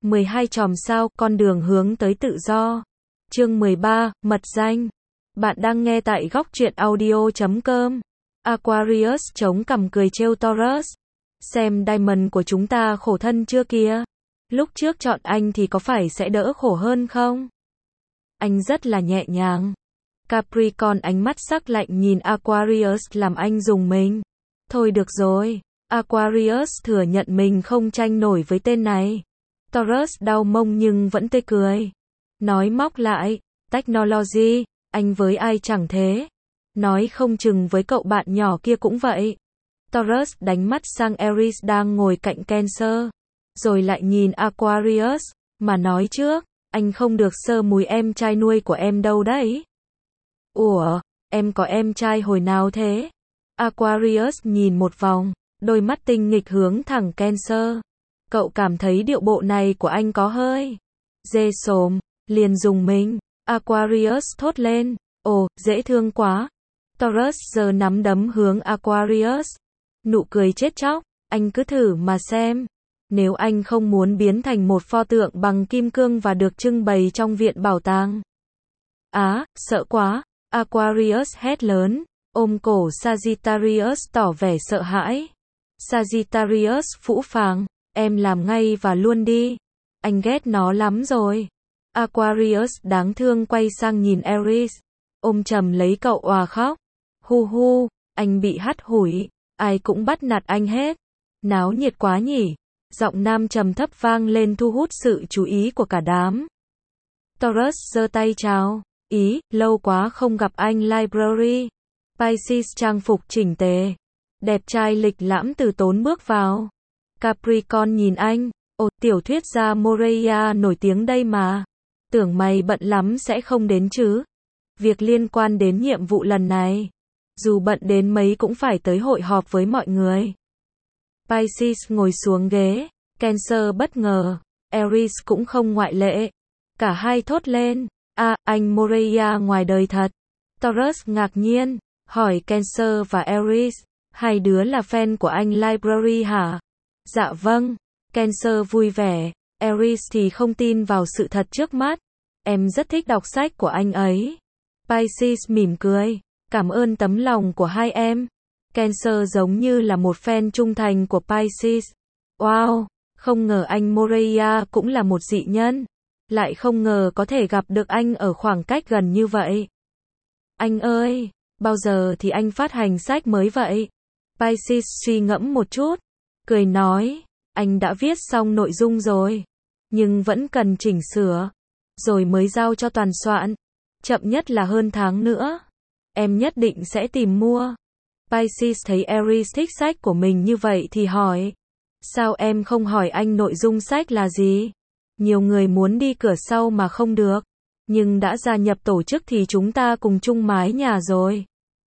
12 chòm sao, con đường hướng tới tự do. Chương 13, mật danh. Bạn đang nghe tại góc truyện audio.com. Aquarius chống cằm cười trêu Taurus. Xem Diamond của chúng ta khổ thân chưa kìa. Lúc trước chọn anh thì có phải sẽ đỡ khổ hơn không? Anh rất là nhẹ nhàng. Capricorn ánh mắt sắc lạnh nhìn Aquarius làm anh rùng mình. Thôi được rồi. Aquarius thừa nhận mình không tranh nổi với tên này. Taurus đau mông nhưng vẫn tươi cười. Nói móc lại, Technology, anh với ai chẳng thế. Nói không chừng với cậu bạn nhỏ kia cũng vậy. Taurus đánh mắt sang Aries đang ngồi cạnh Cancer. Rồi lại nhìn Aquarius, mà nói trước, anh không được sơ múi em trai nuôi của em đâu đấy. Ủa, em có em trai hồi nào thế? Aquarius nhìn một vòng, đôi mắt tinh nghịch hướng thẳng Cancer. Cậu cảm thấy điệu bộ này của anh có hơi dê xồm, liền dùng mình. Aquarius thốt lên, ồ, dễ thương quá. Taurus giơ nắm đấm hướng Aquarius. Nụ cười chết chóc, anh cứ thử mà xem. Nếu anh không muốn biến thành một pho tượng bằng kim cương và được trưng bày trong viện bảo tàng. Sợ quá. Aquarius hét lớn, ôm cổ Sagittarius tỏ vẻ sợ hãi. Sagittarius phũ phàng, em làm ngay và luôn đi. Anh ghét nó lắm rồi. Aquarius đáng thương quay sang nhìn Aries, ôm chầm lấy cậu òa khóc. Hu hu, anh bị hắt hủi, ai cũng bắt nạt anh hết. Náo nhiệt quá nhỉ. Giọng nam trầm thấp vang lên thu hút sự chú ý của cả đám. Taurus giơ tay chào, lâu quá không gặp anh Library. Pisces trang phục chỉnh tề, đẹp trai lịch lãm từ tốn bước vào. Capricorn nhìn anh, ồ, tiểu thuyết gia Moreia nổi tiếng đây mà. Tưởng mày bận lắm sẽ không đến chứ. Việc liên quan đến nhiệm vụ lần này, dù bận đến mấy cũng phải tới hội họp với mọi người. Pisces ngồi xuống ghế, Cancer bất ngờ, Aries cũng không ngoại lệ. Cả hai thốt lên, anh Moreia ngoài đời thật. Taurus ngạc nhiên, hỏi Cancer và Aries, hai đứa là fan của anh Library hả? Dạ vâng. Cancer vui vẻ, Aries thì không tin vào sự thật trước mắt. Em rất thích đọc sách của anh ấy. Pisces mỉm cười, cảm ơn tấm lòng của hai em. Cancer giống như là một fan trung thành của Pisces. Wow, không ngờ anh Moreia cũng là một dị nhân. Lại không ngờ có thể gặp được anh ở khoảng cách gần như vậy. Anh ơi, bao giờ thì anh phát hành sách mới vậy? Pisces suy ngẫm một chút, cười nói, anh đã viết xong nội dung rồi, nhưng vẫn cần chỉnh sửa, rồi mới giao cho toàn soạn. Chậm nhất là hơn tháng nữa. Em nhất định sẽ tìm mua. Pisces thấy Aries thích sách của mình như vậy thì hỏi, sao em không hỏi anh nội dung sách là gì? Nhiều người muốn đi cửa sau mà không được, nhưng đã gia nhập tổ chức thì chúng ta cùng chung mái nhà rồi.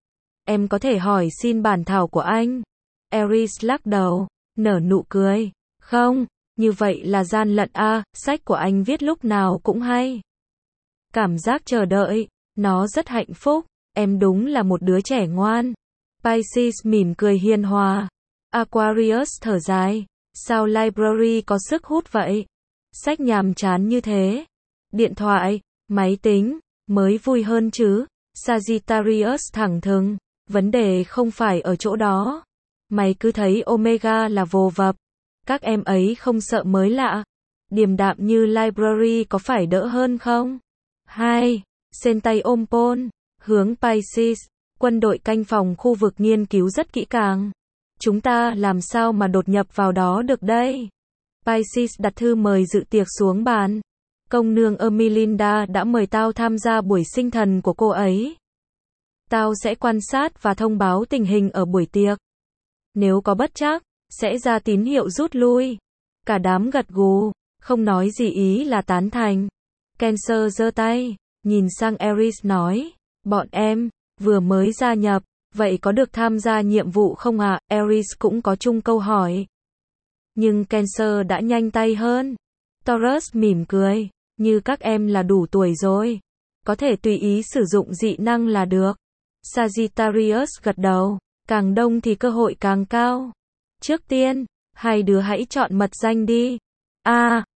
Em có thể hỏi xin bản thảo của anh. Aries lắc đầu, nở nụ cười, không, như vậy là gian lận sách của anh viết lúc nào cũng hay. Cảm giác chờ đợi, nó rất hạnh phúc, em đúng là một đứa trẻ ngoan. Pisces mỉm cười hiền hòa. Aquarius thở dài, sao Library có sức hút vậy? Sách nhàm chán như thế. Điện thoại, máy tính, mới vui hơn chứ. Sagittarius thẳng thừng, vấn đề không phải ở chỗ đó. Mày cứ thấy Omega là vồ vập. Các em ấy không sợ mới lạ. Điềm đạm như Library có phải đỡ hơn không? 2. Sen tay ôm Paul, hướng Pisces, quân đội canh phòng khu vực nghiên cứu rất kỹ càng. Chúng ta làm sao mà đột nhập vào đó được đây? Pisces đặt thư mời dự tiệc xuống bàn. Công nương Ermelinda đã mời tao tham gia buổi sinh thần của cô ấy. Tao sẽ quan sát và thông báo tình hình ở buổi tiệc. Nếu có bất trắc, sẽ ra tín hiệu rút lui. Cả đám gật gù, không nói gì ý là tán thành. Cancer giơ tay, nhìn sang Aries nói, bọn em, vừa mới gia nhập, vậy có được tham gia nhiệm vụ không ạ? Aries cũng có chung câu hỏi. Nhưng Cancer đã nhanh tay hơn. Taurus mỉm cười, như các em là đủ tuổi rồi. Có thể tùy ý sử dụng dị năng là được. Sagittarius gật đầu, càng đông thì cơ hội càng cao. Trước tiên, hai đứa hãy chọn mật danh đi.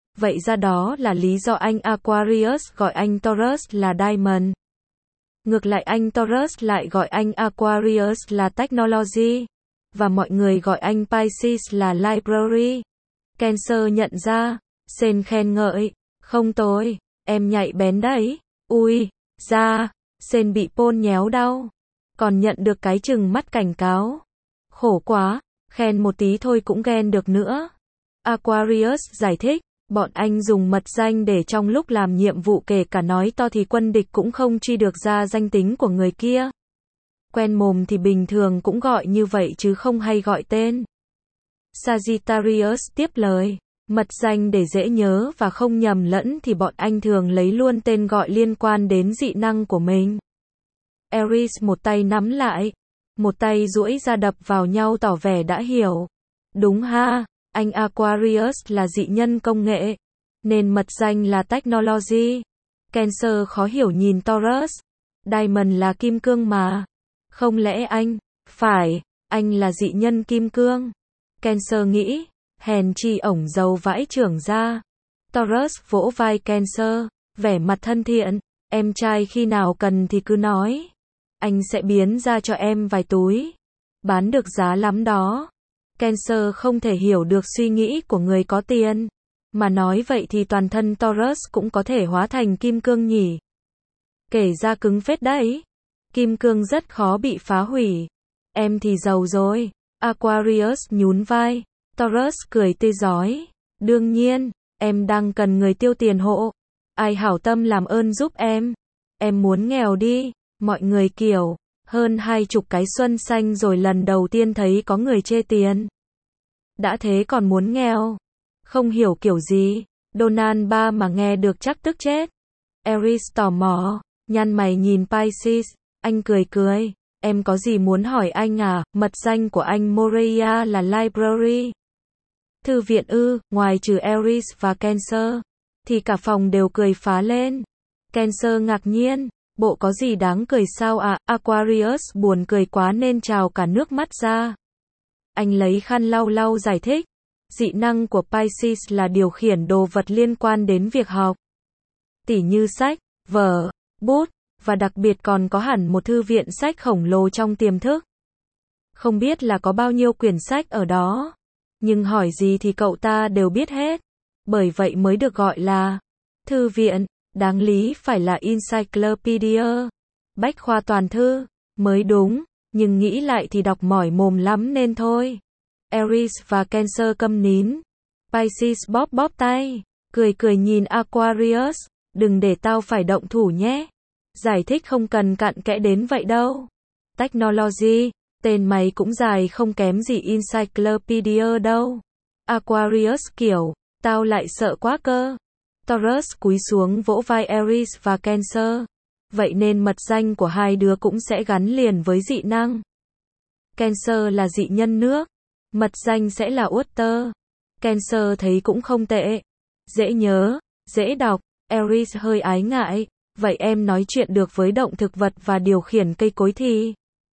Vậy ra đó là lý do anh Aquarius gọi anh Taurus là Diamond. Ngược lại anh Taurus lại gọi anh Aquarius là Technology. Và mọi người gọi anh Pisces là Library. Cancer nhận ra. Sen khen ngợi. Không tồi, em nhạy bén đấy. Ui, ra, Sen bị Paul nhéo đau. Còn nhận được cái chừng mắt cảnh cáo. Khổ quá, khen một tí thôi cũng ghen được nữa. Aquarius giải thích, bọn anh dùng mật danh để trong lúc làm nhiệm vụ kể cả nói to thì quân địch cũng không truy được ra danh tính của người kia. Quen mồm thì bình thường cũng gọi như vậy chứ không hay gọi tên. Sagittarius tiếp lời, mật danh để dễ nhớ và không nhầm lẫn thì bọn anh thường lấy luôn tên gọi liên quan đến dị năng của mình. Aries một tay nắm lại, một tay duỗi ra đập vào nhau tỏ vẻ đã hiểu. Đúng ha, anh Aquarius là dị nhân công nghệ, nên mật danh là Technology. Cancer khó hiểu nhìn Taurus. Diamond là kim cương mà. Không lẽ anh, phải, anh là dị nhân kim cương. Cancer nghĩ, hèn chi ổng giàu vãi trưởng ra. Taurus vỗ vai Cancer, vẻ mặt thân thiện, em trai khi nào cần thì cứ nói. Anh sẽ biến ra cho em vài túi. Bán được giá lắm đó. Cancer không thể hiểu được suy nghĩ của người có tiền. Mà nói vậy thì toàn thân Taurus cũng có thể hóa thành kim cương nhỉ. Kể ra cứng phết đấy. Kim cương rất khó bị phá hủy. Em thì giàu rồi. Aquarius nhún vai. Taurus cười tươi rói. Đương nhiên, em đang cần người tiêu tiền hộ. Ai hảo tâm làm ơn giúp em. Em muốn nghèo đi. Mọi người kiểu, hơn 20 cái xuân xanh rồi lần đầu tiên thấy có người chê tiền. Đã thế còn muốn nghèo. Không hiểu kiểu gì. Donald ba mà nghe được chắc tức chết. Aries tò mò, nhăn mày nhìn Pisces. Anh cười cười. Em có gì muốn hỏi anh à? Mật danh của anh Moreia là Library. Thư viện ư? Ngoài trừ Aries và Cancer, thì cả phòng đều cười phá lên. Cancer ngạc nhiên. Bộ có gì đáng cười sao à? Aquarius buồn cười quá nên trào cả nước mắt ra. Anh lấy khăn lau lau giải thích. Dị năng của Pisces là điều khiển đồ vật liên quan đến việc học. Tỉ như sách, vở, bút, và đặc biệt còn có hẳn một thư viện sách khổng lồ trong tiềm thức. Không biết là có bao nhiêu quyển sách ở đó. Nhưng hỏi gì thì cậu ta đều biết hết. Bởi vậy mới được gọi là thư viện. Đáng lý phải là encyclopedia, bách khoa toàn thư, mới đúng, nhưng nghĩ lại thì đọc mỏi mồm lắm nên thôi. Aries và Cancer câm nín. Pisces bóp bóp tay, cười cười nhìn Aquarius, đừng để tao phải động thủ nhé. Giải thích không cần cặn kẽ đến vậy đâu. Technology, tên mày cũng dài không kém gì encyclopedia đâu. Aquarius kiểu, tao lại sợ quá cơ. Taurus cúi xuống vỗ vai Aries và Cancer. Vậy nên mật danh của hai đứa cũng sẽ gắn liền với dị năng. Cancer là dị nhân nước. Mật danh sẽ là Water. Cancer thấy cũng không tệ. Dễ nhớ, dễ đọc. Aries hơi ái ngại. Vậy em nói chuyện được với động thực vật và điều khiển cây cối thì?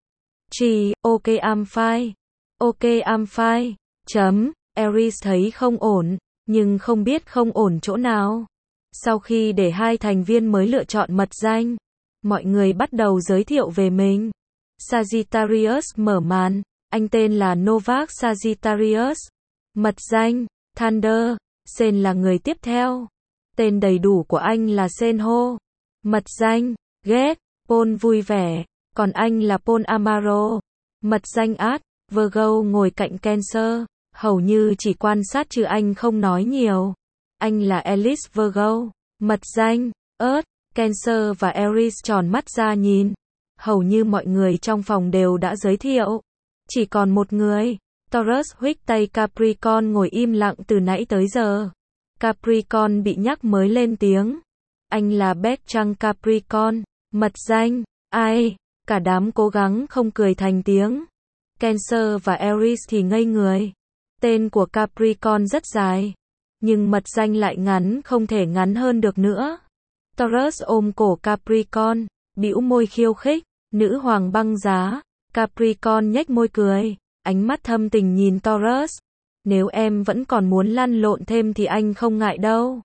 Ok I'm fine. Ok I'm fine. Aries thấy không ổn. Nhưng không biết không ổn chỗ nào. Sau khi để hai thành viên mới lựa chọn mật danh, mọi người bắt đầu giới thiệu về mình. Sagittarius mở màn, anh tên là Novak Sagittarius. Mật danh, Thunder. Sen là người tiếp theo. Tên đầy đủ của anh là Senho. Mật danh, Ghét, Paul vui vẻ. Còn anh là Paul Amaro. Mật danh Át, Virgo ngồi cạnh Cancer. Hầu như chỉ quan sát chứ anh không nói nhiều. Anh là Alice Virgo. Mật danh, Earth. Cancer và Aries tròn mắt ra nhìn. Hầu như mọi người trong phòng đều đã giới thiệu. Chỉ còn một người. Taurus huých tay Capricorn ngồi im lặng từ nãy tới giờ. Capricorn bị nhắc mới lên tiếng. Anh là Beth Trăng Capricorn. Mật danh, ai? Cả đám cố gắng không cười thành tiếng. Cancer và Aries thì ngây người. Tên của Capricorn rất dài, nhưng mật danh lại ngắn không thể ngắn hơn được nữa. Taurus ôm cổ Capricorn, bĩu môi khiêu khích, nữ hoàng băng giá. Capricorn nhếch môi cười, ánh mắt thâm tình nhìn Taurus. Nếu em vẫn còn muốn lăn lộn thêm thì anh không ngại đâu.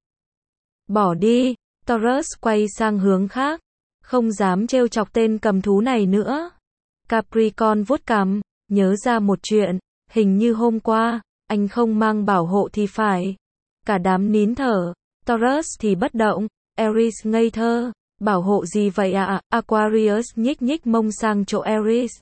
Bỏ đi. Taurus quay sang hướng khác. Không dám trêu chọc tên cầm thú này nữa. Capricorn vuốt cằm, nhớ ra một chuyện. Hình như hôm qua, anh không mang bảo hộ thì phải. Cả đám nín thở. Taurus thì bất động. Aries ngây thơ. Bảo hộ gì vậy ạ? Aquarius nhích nhích mông sang chỗ Aries.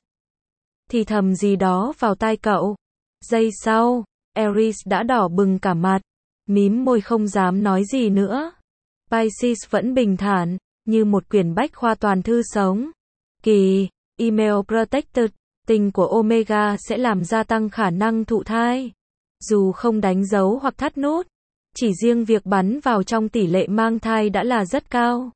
Thì thầm gì đó vào tai cậu. Giây sau, Aries đã đỏ bừng cả mặt. Mím môi không dám nói gì nữa. Pisces vẫn bình thản, như một quyển bách khoa toàn thư sống. Kỳ, Email Protected, tình của Omega sẽ làm gia tăng khả năng thụ thai. Dù không đánh dấu hoặc thắt nút, chỉ riêng việc bắn vào trong tỷ lệ mang thai đã là rất cao.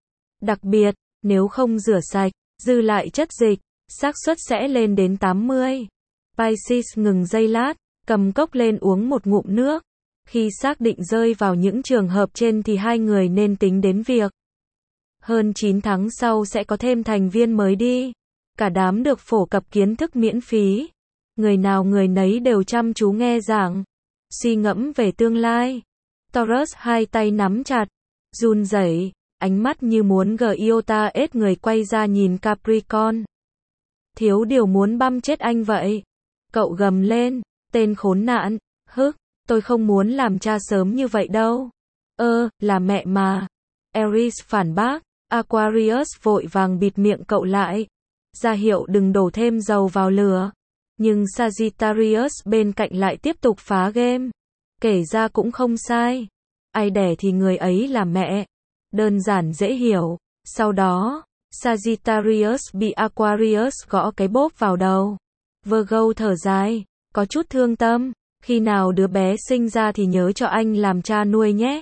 Đặc biệt, nếu không rửa sạch, dư lại chất dịch, xác suất sẽ lên đến 80. Pisces ngừng giây lát, cầm cốc lên uống một ngụm nước. Khi xác định rơi vào những trường hợp trên thì hai người nên tính đến việc hơn 9 tháng sau sẽ có thêm thành viên mới đi. Cả đám được phổ cập kiến thức miễn phí. Người nào người nấy đều chăm chú nghe giảng, suy ngẫm về tương lai. Taurus hai tay nắm chặt, run rẩy, ánh mắt như muốn giota ết người quay ra nhìn Capricorn. Thiếu điều muốn băm chết anh vậy. Cậu gầm lên, tên khốn nạn, hức, tôi không muốn làm cha sớm như vậy đâu. Là mẹ mà. Aries phản bác, Aquarius vội vàng bịt miệng cậu lại. Ra hiệu đừng đổ thêm dầu vào lửa. Nhưng Sagittarius bên cạnh lại tiếp tục phá game. Kể ra cũng không sai. Ai đẻ thì người ấy là mẹ. Đơn giản dễ hiểu. Sau đó, Sagittarius bị Aquarius gõ cái bốp vào đầu. Virgo thở dài, có chút thương tâm. Khi nào đứa bé sinh ra thì nhớ cho anh làm cha nuôi nhé.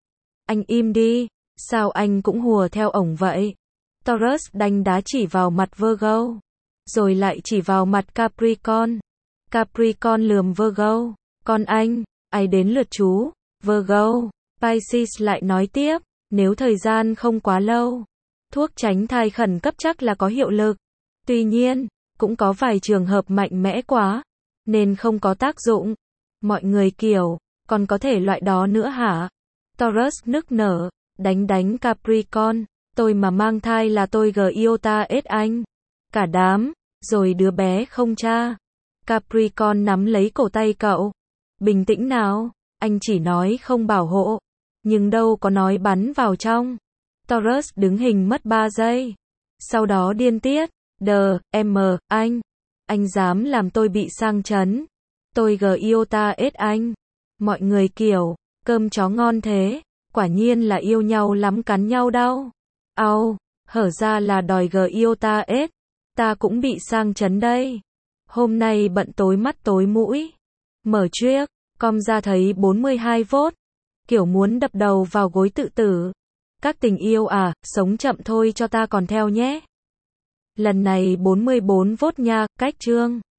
Anh im đi, sao anh cũng hùa theo ổng vậy? Taurus đánh đá chỉ vào mặt Virgo, rồi lại chỉ vào mặt Capricorn. Capricorn lườm Virgo, còn anh, ai đến lượt chú? Virgo. Pisces lại nói tiếp, nếu thời gian không quá lâu, thuốc tránh thai khẩn cấp chắc là có hiệu lực. Tuy nhiên, cũng có vài trường hợp mạnh mẽ quá, nên không có tác dụng. Mọi người kiểu, còn có thể loại đó nữa hả? Taurus nức nở, đánh Capricorn, tôi mà mang thai là tôi giota ết anh. Cả đám, rồi đứa bé không cha. Capricorn nắm lấy cổ tay cậu. Bình tĩnh nào, anh chỉ nói không bảo hộ, nhưng đâu có nói bắn vào trong. Taurus đứng hình mất 3 giây. Sau đó điên tiết, anh dám làm tôi bị sang chấn. Tôi giota ết anh. Mọi người kiểu, cơm chó ngon thế, quả nhiên là yêu nhau lắm cắn nhau đau. Hở ra là đòi giota ết. Ta cũng bị sang chấn đây. Hôm nay bận tối mắt tối mũi. Mở chuyếc, com ra thấy 42V. Kiểu muốn đập đầu vào gối tự tử. Các tình yêu à, sống chậm thôi cho ta còn theo nhé. Lần này 44V nha, cách chương.